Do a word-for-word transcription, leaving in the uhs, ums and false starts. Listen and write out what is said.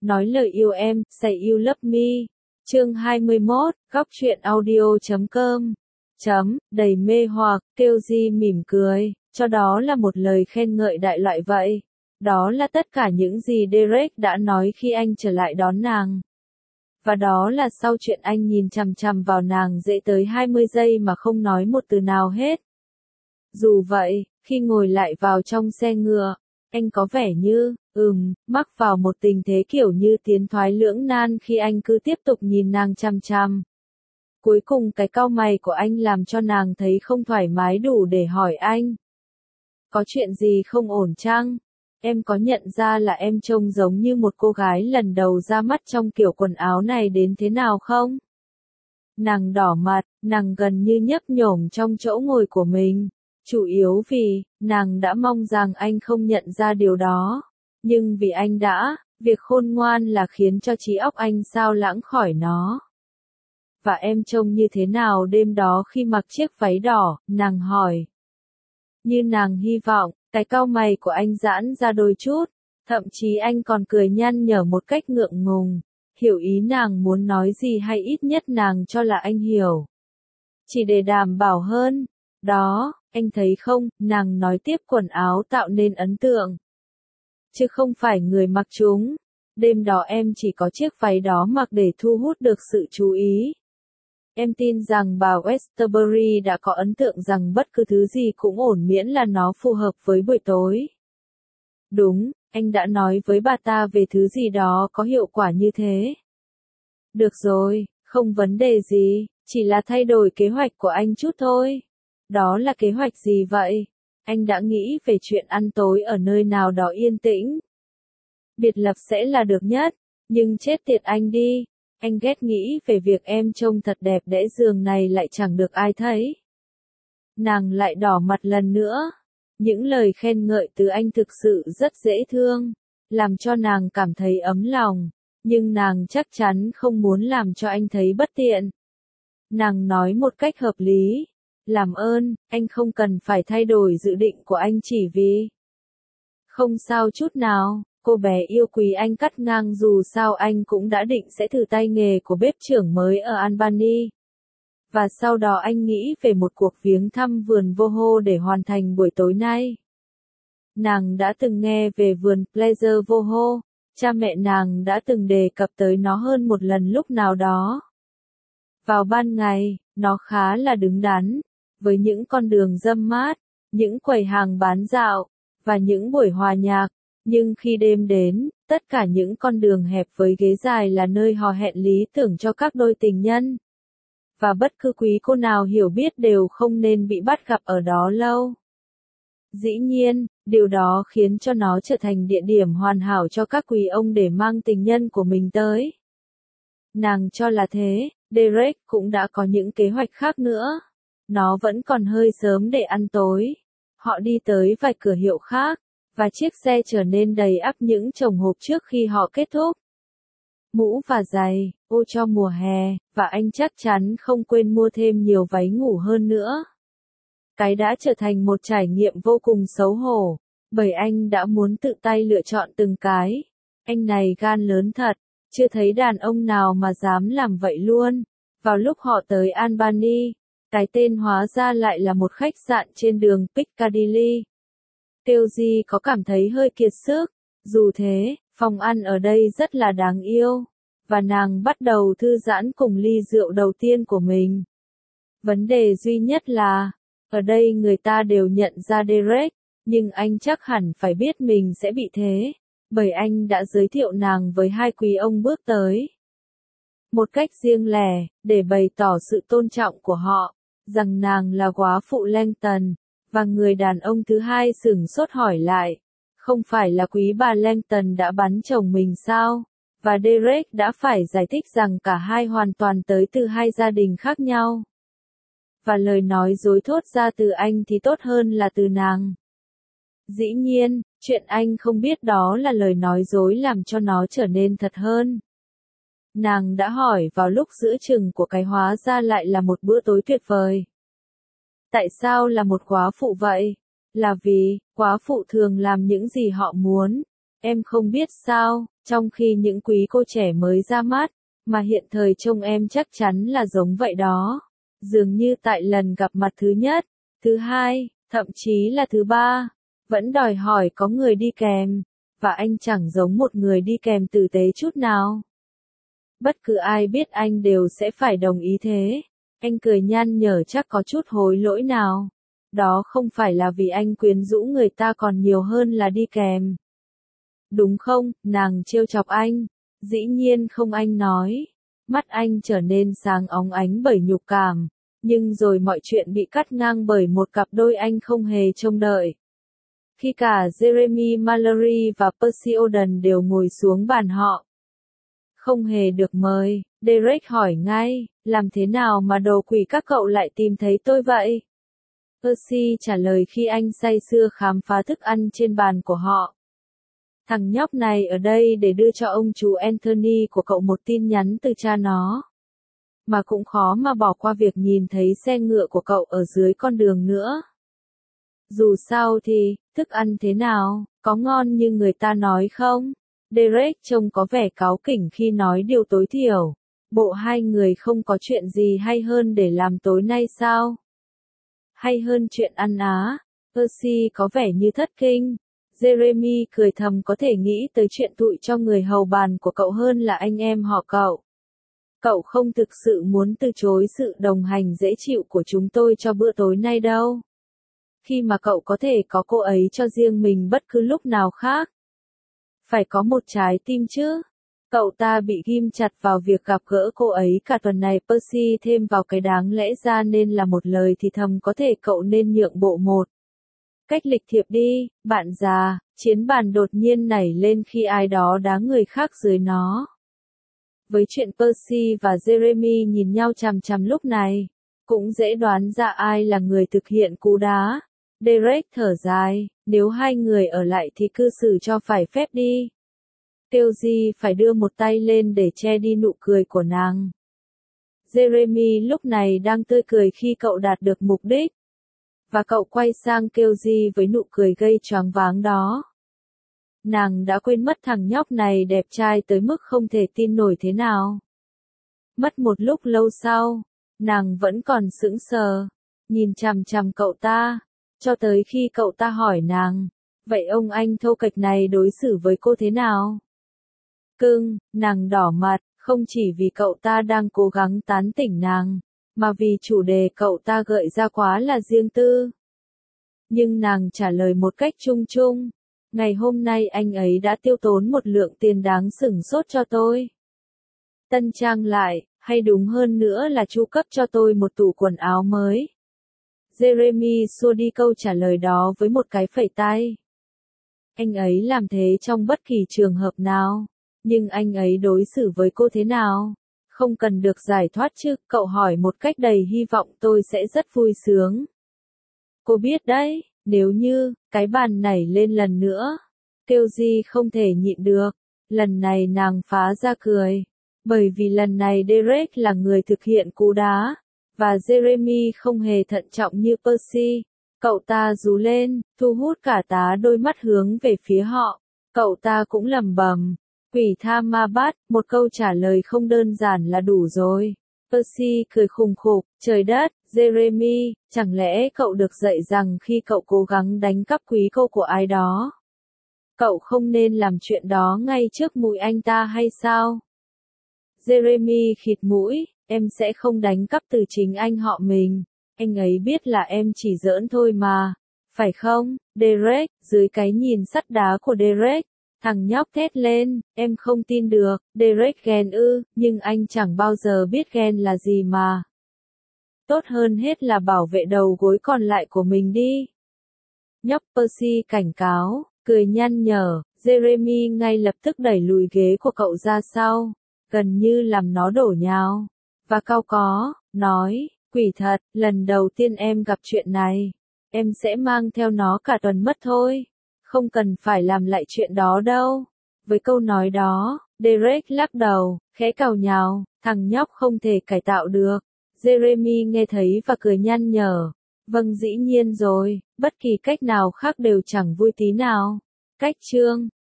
Nói lời yêu em, say you love me. Chương hai mươi mốt, góc truyện audio chấm com. Chấm, đầy mê hoặc, Kiêu Di mỉm cười, cho đó là một lời khen ngợi đại loại vậy. Đó là tất cả những gì Derek đã nói khi anh trở lại đón nàng. Và đó là sau chuyện anh nhìn chằm chằm vào nàng dễ tới hai mươi giây mà không nói một từ nào hết. Dù vậy, khi ngồi lại vào trong xe ngựa, anh có vẻ như, ừm, mắc vào một tình thế kiểu như tiến thoái lưỡng nan khi anh cứ tiếp tục nhìn nàng chằm chằm. Cuối cùng cái cau mày của anh làm cho nàng thấy không thoải mái đủ để hỏi anh. Có chuyện gì không ổn chăng? Em có nhận ra là em trông giống như một cô gái lần đầu ra mắt trong kiểu quần áo này đến thế nào không? Nàng đỏ mặt, nàng gần như nhấp nhổm trong chỗ ngồi của mình. Chủ yếu vì, nàng đã mong rằng anh không nhận ra điều đó. Nhưng vì anh đã, việc khôn ngoan là khiến cho trí óc anh sao lãng khỏi nó. Và em trông như thế nào đêm đó khi mặc chiếc váy đỏ, nàng hỏi. Như nàng hy vọng, cái cau mày của anh giãn ra đôi chút, thậm chí anh còn cười nhăn nhở một cách ngượng ngùng, hiểu ý nàng muốn nói gì hay ít nhất nàng cho là anh hiểu. Chỉ để đảm bảo hơn, đó, anh thấy không, nàng nói tiếp quần áo tạo nên ấn tượng. Chứ không phải người mặc chúng, đêm đó em chỉ có chiếc váy đó mặc để thu hút được sự chú ý. Em tin rằng bà Westerbury đã có ấn tượng rằng bất cứ thứ gì cũng ổn miễn là nó phù hợp với buổi tối. Đúng, anh đã nói với bà ta về thứ gì đó có hiệu quả như thế. Được rồi, không vấn đề gì, chỉ là thay đổi kế hoạch của anh chút thôi. Đó là kế hoạch gì vậy? Anh đã nghĩ về chuyện ăn tối ở nơi nào đó yên tĩnh. Biệt lập sẽ là được nhất, nhưng chết tiệt anh đi. Anh ghét nghĩ về việc em trông thật đẹp đẽ giường này lại chẳng được ai thấy. Nàng lại đỏ mặt lần nữa. Những lời khen ngợi từ anh thực sự rất dễ thương, làm cho nàng cảm thấy ấm lòng, nhưng nàng chắc chắn không muốn làm cho anh thấy bất tiện. Nàng nói một cách hợp lý. Làm ơn, anh không cần phải thay đổi dự định của anh chỉ vì. Không sao chút nào. Cô bé yêu quý anh cắt ngang dù sao anh cũng đã định sẽ thử tay nghề của bếp trưởng mới ở Albany. Và sau đó anh nghĩ về một cuộc viếng thăm vườn Voho để hoàn thành buổi tối nay. Nàng đã từng nghe về vườn Pleasure Voho, cha mẹ nàng đã từng đề cập tới nó hơn một lần lúc nào đó. Vào ban ngày, nó khá là đứng đắn, với những con đường râm mát, những quầy hàng bán dạo, và những buổi hòa nhạc. Nhưng khi đêm đến, tất cả những con đường hẹp với ghế dài là nơi hò hẹn lý tưởng cho các đôi tình nhân. Và bất cứ quý cô nào hiểu biết đều không nên bị bắt gặp ở đó lâu. Dĩ nhiên, điều đó khiến cho nó trở thành địa điểm hoàn hảo cho các quý ông để mang tình nhân của mình tới. Nàng cho là thế, Derek cũng đã có những kế hoạch khác nữa. Nó vẫn còn hơi sớm để ăn tối. Họ đi tới vài cửa hiệu khác. Và chiếc xe trở nên đầy ắp những chồng hộp trước khi họ kết thúc. Mũ và giày, ô cho mùa hè, và anh chắc chắn không quên mua thêm nhiều váy ngủ hơn nữa. Cái đã trở thành một trải nghiệm vô cùng xấu hổ, bởi anh đã muốn tự tay lựa chọn từng cái. Anh này gan lớn thật, chưa thấy đàn ông nào mà dám làm vậy luôn. Vào lúc họ tới Albany, cái tên hóa ra lại là một khách sạn trên đường Piccadilly. Kiêu Di có cảm thấy hơi kiệt sức, dù thế, phòng ăn ở đây rất là đáng yêu, và nàng bắt đầu thư giãn cùng ly rượu đầu tiên của mình. Vấn đề duy nhất là, ở đây người ta đều nhận ra Derek, nhưng anh chắc hẳn phải biết mình sẽ bị thế, bởi anh đã giới thiệu nàng với hai quý ông bước tới. Một cách riêng lẻ, để bày tỏ sự tôn trọng của họ, rằng nàng là góa phụ Langton. Và người đàn ông thứ hai sửng sốt hỏi lại, không phải là quý bà Langton đã bắn chồng mình sao? Và Derek đã phải giải thích rằng cả hai hoàn toàn tới từ hai gia đình khác nhau. Và lời nói dối thốt ra từ anh thì tốt hơn là từ nàng. Dĩ nhiên, chuyện anh không biết đó là lời nói dối làm cho nó trở nên thật hơn. Nàng đã hỏi vào lúc giữa chừng của cái hóa ra lại là một bữa tối tuyệt vời. Tại sao là một góa phụ vậy? Là vì, góa phụ thường làm những gì họ muốn. Em không biết sao, trong khi những quý cô trẻ mới ra mắt, mà hiện thời trông em chắc chắn là giống vậy đó. Dường như tại lần gặp mặt thứ nhất, thứ hai, thậm chí là thứ ba, vẫn đòi hỏi có người đi kèm, và anh chẳng giống một người đi kèm tử tế chút nào. Bất cứ ai biết anh đều sẽ phải đồng ý thế. Anh cười nhăn nhở chắc có chút hối lỗi nào. Đó không phải là vì anh quyến rũ người ta còn nhiều hơn là đi kèm. Đúng không, nàng trêu chọc anh. Dĩ nhiên không, anh nói. Mắt anh trở nên sáng óng ánh bởi nhục cảm. Nhưng rồi mọi chuyện bị cắt ngang bởi một cặp đôi anh không hề trông đợi. Khi cả Jeremy Mallory và Percy Oden đều ngồi xuống bàn họ. Không hề được mời, Derek hỏi ngay, làm thế nào mà đồ quỷ các cậu lại tìm thấy tôi vậy? Percy trả lời khi anh say sưa khám phá thức ăn trên bàn của họ. Thằng nhóc này ở đây để đưa cho ông chú Anthony của cậu một tin nhắn từ cha nó. Mà cũng khó mà bỏ qua việc nhìn thấy xe ngựa của cậu ở dưới con đường nữa. Dù sao thì, thức ăn thế nào, có ngon như người ta nói không? Derek trông có vẻ cáu kỉnh khi nói điều tối thiểu. Bộ hai người không có chuyện gì hay hơn để làm tối nay sao? Hay hơn chuyện ăn á? Percy có vẻ như thất kinh. Jeremy cười thầm, có thể nghĩ tới chuyện tụi cho người hầu bàn của cậu hơn là anh em họ cậu. Cậu không thực sự muốn từ chối sự đồng hành dễ chịu của chúng tôi cho bữa tối nay đâu. Khi mà cậu có thể có cô ấy cho riêng mình bất cứ lúc nào khác. Phải có một trái tim chứ. Cậu ta bị ghim chặt vào việc gặp gỡ cô ấy cả tuần này. Percy thêm vào cái đáng lẽ ra nên là một lời thì thầm, có thể cậu nên nhượng bộ một cách lịch thiệp đi, bạn già. Chiến bàn đột nhiên nảy lên khi ai đó đá người khác dưới nó. Với chuyện Percy và Jeremy nhìn nhau chằm chằm lúc này, cũng dễ đoán ra ai là người thực hiện cú đá. Derek thở dài, nếu hai người ở lại thì cư xử cho phải phép đi. Keoji phải đưa một tay lên để che đi nụ cười của nàng. Jeremy lúc này đang tươi cười khi cậu đạt được mục đích. Và cậu quay sang Keoji với nụ cười gây choáng váng đó. Nàng đã quên mất thằng nhóc này đẹp trai tới mức không thể tin nổi thế nào. Mất một lúc lâu sau, nàng vẫn còn sững sờ, nhìn chằm chằm cậu ta, cho tới khi cậu ta hỏi nàng, vậy ông anh thô kệch này đối xử với cô thế nào? Cưng, nàng đỏ mặt, không chỉ vì cậu ta đang cố gắng tán tỉnh nàng, mà vì chủ đề cậu ta gợi ra quá là riêng tư. Nhưng nàng trả lời một cách chung chung. Ngày hôm nay anh ấy đã tiêu tốn một lượng tiền đáng sửng sốt cho tôi. Tân trang lại, hay đúng hơn nữa là chu cấp cho tôi một tủ quần áo mới. Jeremy xua đi câu trả lời đó với một cái phẩy tay. Anh ấy làm thế trong bất kỳ trường hợp nào. Nhưng anh ấy đối xử với cô thế nào? Không cần được giải thoát chứ, cậu hỏi một cách đầy hy vọng, tôi sẽ rất vui sướng. Cô biết đấy. Nếu như, cái bàn nảy lên lần nữa, Keoji không thể nhịn được, lần này nàng phá ra cười, bởi vì lần này Derek là người thực hiện cú đá, và Jeremy không hề thận trọng như Percy. Cậu ta rú lên, thu hút cả tá đôi mắt hướng về phía họ, cậu ta cũng lẩm bẩm, quỷ tha ma bát, một câu trả lời không đơn giản là đủ rồi. Percy cười khùng khục, trời đất, Jeremy, chẳng lẽ cậu được dạy rằng khi cậu cố gắng đánh cắp quý cô của ai đó, cậu không nên làm chuyện đó ngay trước mũi anh ta hay sao? Jeremy khịt mũi, em sẽ không đánh cắp từ chính anh họ mình, anh ấy biết là em chỉ giỡn thôi mà, phải không, Derek? Dưới cái nhìn sắt đá của Derek, thằng nhóc thét lên, em không tin được, Derek ghen ư, nhưng anh chẳng bao giờ biết ghen là gì mà. Tốt hơn hết là bảo vệ đầu gối còn lại của mình đi. Nhóc Percy cảnh cáo, cười nhăn nhở, Jeremy ngay lập tức đẩy lùi ghế của cậu ra sau, gần như làm nó đổ nhào, và cau có, nói, quỷ thật, lần đầu tiên em gặp chuyện này, em sẽ mang theo nó cả tuần mất thôi. Không cần phải làm lại chuyện đó đâu. Với câu nói đó, Derek lắc đầu, khẽ càu nhàu, thằng nhóc không thể cải tạo được. Jeremy nghe thấy và cười nhăn nhở. Vâng, dĩ nhiên rồi, bất kỳ cách nào khác đều chẳng vui tí nào. Cách chương